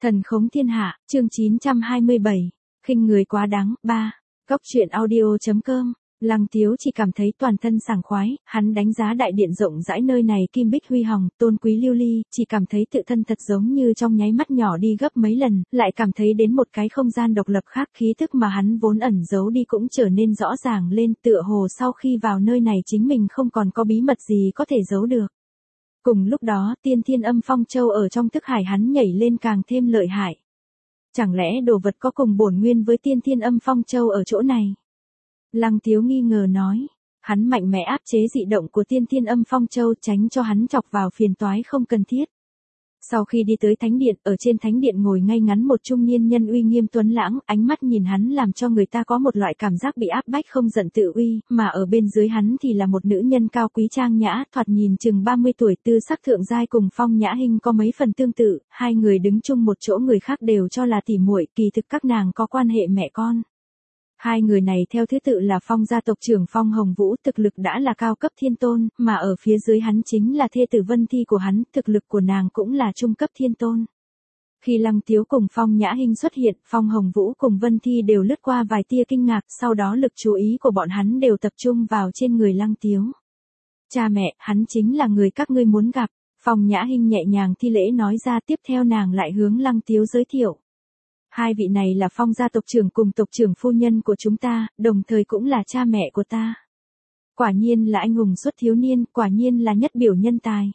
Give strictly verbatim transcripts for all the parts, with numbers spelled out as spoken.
Thần khống thiên hạ, chương chín trăm hai mươi bảy. Khinh người quá đáng, ba. Cốc truyện audio.com. Lăng Tiếu chỉ cảm thấy toàn thân sảng khoái, hắn đánh giá đại điện rộng rãi nơi này kim bích huy hồng, tôn quý lưu ly, chỉ cảm thấy tự thân thật giống như trong nháy mắt nhỏ đi gấp mấy lần, lại cảm thấy đến một cái không gian độc lập khác, khí thức mà hắn vốn ẩn giấu đi cũng trở nên rõ ràng lên, tựa hồ sau khi vào nơi này chính mình không còn có bí mật gì có thể giấu được. Cùng lúc đó, tiên thiên âm phong châu ở trong thức hải hắn nhảy lên càng thêm lợi hại. Chẳng lẽ đồ vật có cùng bổn nguyên với tiên thiên âm phong châu ở chỗ này? Lăng Tiếu nghi ngờ nói. Hắn mạnh mẽ áp chế dị động của tiên thiên âm phong châu, tránh cho hắn chọc vào phiền toái không cần thiết. Sau khi đi tới thánh điện, ở trên thánh điện ngồi ngay ngắn một trung niên nhân uy nghiêm tuấn lãng, ánh mắt nhìn hắn làm cho người ta có một loại cảm giác bị áp bách không giận tự uy, mà ở bên dưới hắn thì là một nữ nhân cao quý trang nhã, thoạt nhìn chừng ba mươi tuổi, tư sắc thượng giai cùng Phong Nhã Hinh có mấy phần tương tự, hai người đứng chung một chỗ người khác đều cho là tỉ muội, kỳ thực các nàng có quan hệ mẹ con. Hai người này theo thứ tự là Phong gia tộc trưởng Phong Hồng Vũ, thực lực đã là cao cấp thiên tôn, mà ở phía dưới hắn chính là thê tử Vân Thi của hắn, thực lực của nàng cũng là trung cấp thiên tôn. Khi Lăng Tiếu cùng Phong Nhã Hinh xuất hiện, Phong Hồng Vũ cùng Vân Thi đều lướt qua vài tia kinh ngạc, sau đó lực chú ý của bọn hắn đều tập trung vào trên người Lăng Tiếu. Cha mẹ, hắn chính là người các ngươi muốn gặp. Phong Nhã Hinh nhẹ nhàng thi lễ nói ra, tiếp theo nàng lại hướng Lăng Tiếu giới thiệu. Hai vị này là Phong gia tộc trưởng cùng tộc trưởng phu nhân của chúng ta, đồng thời cũng là cha mẹ của ta. Quả nhiên là anh hùng xuất thiếu niên, quả nhiên là nhất biểu nhân tài.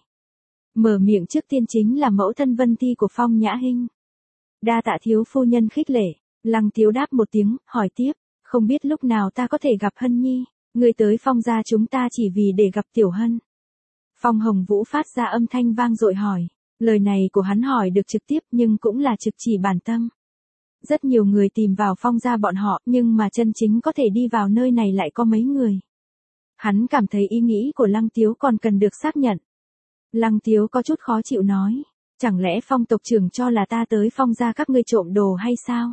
Mở miệng trước tiên chính là mẫu thân Vân Thi của Phong Nhã Hinh. Đa tạ thiếu phu nhân khích lệ. Lăng Tiếu đáp một tiếng, hỏi tiếp, không biết lúc nào ta có thể gặp Hân Nhi, người tới Phong gia chúng ta chỉ vì để gặp Tiểu Hân. Phong Hồng Vũ phát ra âm thanh vang dội hỏi, lời này của hắn hỏi được trực tiếp nhưng cũng là trực chỉ bản tâm. Rất nhiều người tìm vào Phong gia bọn họ, nhưng mà chân chính có thể đi vào nơi này lại có mấy người. Hắn cảm thấy ý nghĩ của Lăng Tiếu còn cần được xác nhận. Lăng Tiếu có chút khó chịu nói, chẳng lẽ Phong tộc trưởng cho là ta tới Phong gia các ngươi trộm đồ hay sao?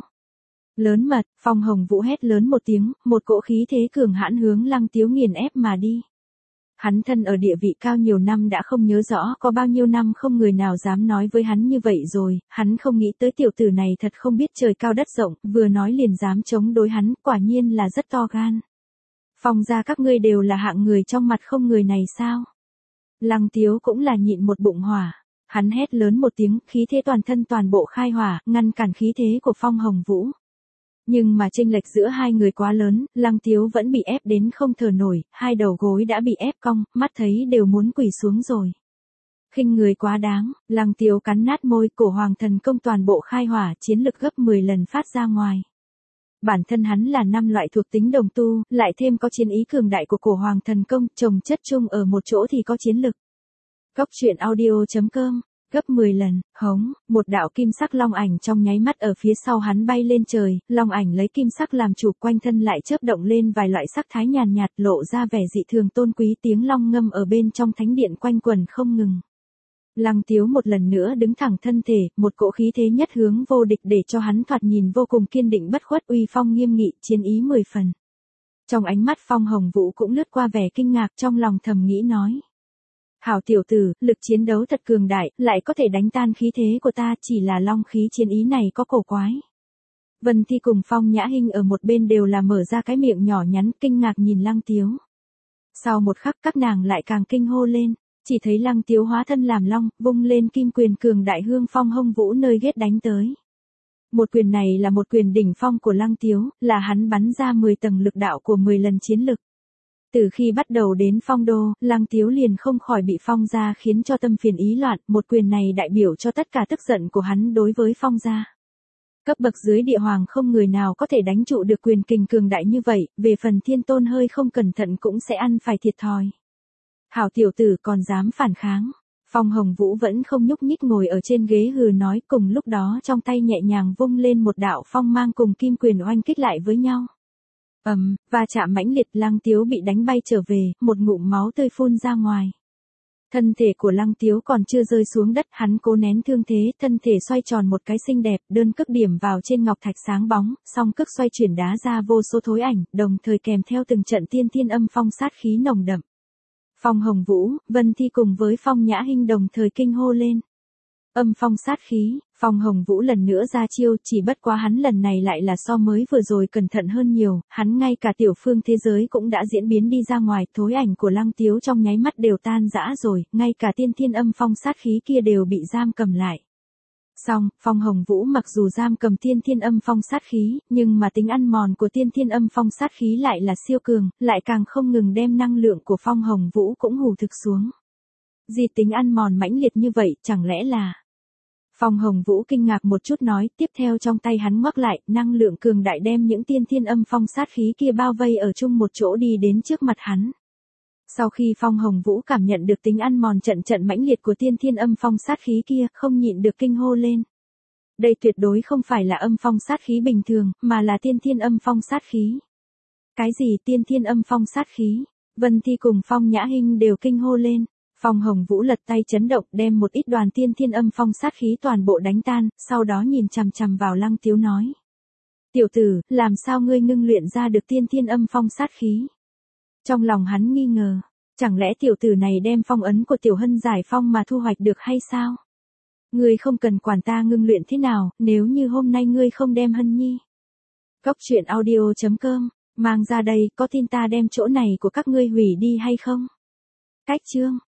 Lớn mật, Phong Hồng Vũ hét lớn một tiếng, một cỗ khí thế cường hãn hướng Lăng Tiếu nghiền ép mà đi. Hắn thân ở địa vị cao nhiều năm đã không nhớ rõ có bao nhiêu năm không người nào dám nói với hắn như vậy rồi, hắn không nghĩ tới tiểu tử này thật không biết trời cao đất rộng, vừa nói liền dám chống đối hắn, quả nhiên là rất to gan. Phong gia các ngươi đều là hạng người trong mặt không người này sao? Lăng Tiếu cũng là nhịn một bụng hỏa, hắn hét lớn một tiếng, khí thế toàn thân toàn bộ khai hỏa, ngăn cản khí thế của Phong Hồng Vũ. Nhưng mà chênh lệch giữa hai người quá lớn, Lăng Tiếu vẫn bị ép đến không thở nổi, hai đầu gối đã bị ép cong, mắt thấy đều muốn quỳ xuống rồi. Khinh người quá đáng, Lăng Tiếu cắn nát môi, cổ hoàng thần công toàn bộ khai hỏa, chiến lực gấp mười lần phát ra ngoài. Bản thân hắn là năm loại thuộc tính đồng tu, lại thêm có chiến ý cường đại của cổ hoàng thần công, chồng chất chung ở một chỗ thì có chiến lực. Cốc truyện audio.com. Gấp mười lần, hống, một đạo kim sắc long ảnh trong nháy mắt ở phía sau hắn bay lên trời, long ảnh lấy kim sắc làm chủ, quanh thân lại chớp động lên vài loại sắc thái nhàn nhạt, lộ ra vẻ dị thường tôn quý, tiếng long ngâm ở bên trong thánh điện quanh quẩn không ngừng. Lăng Tiếu một lần nữa đứng thẳng thân thể, một cỗ khí thế nhất hướng vô địch để cho hắn thoạt nhìn vô cùng kiên định bất khuất, uy phong nghiêm nghị, chiến ý mười phần. Trong ánh mắt Phong Hồng Vũ cũng lướt qua vẻ kinh ngạc, trong lòng thầm nghĩ nói. Hảo tiểu tử, lực chiến đấu thật cường đại, lại có thể đánh tan khí thế của ta, chỉ là long khí chiến ý này có cổ quái. Vân Thi cùng Phong Nhã Hinh ở một bên đều là mở ra cái miệng nhỏ nhắn, kinh ngạc nhìn Lăng Tiếu. Sau một khắc các nàng lại càng kinh hô lên, chỉ thấy Lăng Tiếu hóa thân làm long, vung lên kim quyền cường đại hương Phong Hồng Vũ nơi ghét đánh tới. Một quyền này là một quyền đỉnh phong của Lăng Tiếu, là hắn bắn ra mười tầng lực đạo của mười lần chiến lực. Từ khi bắt đầu đến Phong đô, Lăng Tiếu liền không khỏi bị Phong gia khiến cho tâm phiền ý loạn, một quyền này đại biểu cho tất cả tức giận của hắn đối với Phong gia. Cấp bậc dưới địa hoàng không người nào có thể đánh trụ được quyền kình cường đại như vậy, về phần thiên tôn hơi không cẩn thận cũng sẽ ăn phải thiệt thòi. Hảo tiểu tử còn dám phản kháng. Phong Hồng Vũ vẫn không nhúc nhích ngồi ở trên ghế hừ nói, cùng lúc đó trong tay nhẹ nhàng vung lên một đạo phong mang cùng kim quyền oanh kích lại với nhau. Ầm, um, va chạm mãnh liệt, Lăng Tiếu bị đánh bay trở về, một ngụm máu tươi phun ra ngoài. Thân thể của Lăng Tiếu còn chưa rơi xuống đất, hắn cố nén thương thế, thân thể xoay tròn một cái xinh đẹp, đơn cước điểm vào trên ngọc thạch sáng bóng, song cước xoay chuyển đá ra vô số thối ảnh, đồng thời kèm theo từng trận tiên thiên âm phong sát khí nồng đậm. Phong Hồng Vũ, Vân Thi cùng với Phong Nhã Hinh đồng thời kinh hô lên. Âm phong sát khí, Phong Hồng Vũ lần nữa ra chiêu, chỉ bất quá hắn lần này lại là so mới vừa rồi cẩn thận hơn nhiều, hắn ngay cả tiểu phương thế giới cũng đã diễn biến đi ra ngoài, thối ảnh của Lăng Tiếu trong nháy mắt đều tan rã rồi, ngay cả tiên thiên âm phong sát khí kia đều bị giam cầm lại. Xong, Phong Hồng Vũ mặc dù giam cầm tiên thiên âm phong sát khí, nhưng mà tính ăn mòn của tiên thiên âm phong sát khí lại là siêu cường, lại càng không ngừng đem năng lượng của Phong Hồng Vũ cũng hù thực xuống. Gì tính ăn mòn mãnh liệt như vậy, chẳng lẽ là... Phong Hồng Vũ kinh ngạc một chút nói, tiếp theo trong tay hắn ngoắc lại, năng lượng cường đại đem những tiên thiên âm phong sát khí kia bao vây ở chung một chỗ đi đến trước mặt hắn. Sau khi Phong Hồng Vũ cảm nhận được tính ăn mòn trận trận mãnh liệt của tiên thiên âm phong sát khí kia, không nhịn được kinh hô lên. Đây tuyệt đối không phải là âm phong sát khí bình thường, mà là tiên thiên âm phong sát khí. Cái gì tiên thiên âm phong sát khí? Vân Thi cùng Phong Nhã Hinh đều kinh hô lên. Phong Hồng Vũ lật tay chấn động, đem một ít đoàn tiên thiên âm phong sát khí toàn bộ đánh tan, sau đó nhìn chằm chằm vào Lăng Tiếu nói. Tiểu tử, làm sao ngươi ngưng luyện ra được tiên thiên âm phong sát khí? Trong lòng hắn nghi ngờ, chẳng lẽ tiểu tử này đem phong ấn của Tiểu Hân giải phong mà thu hoạch được hay sao? Ngươi không cần quản ta ngưng luyện thế nào, nếu như hôm nay ngươi không đem Hân Nhi. Cốc truyện audio chấm com, mang ra đây, có tin ta đem chỗ này của các ngươi hủy đi hay không? Cách chương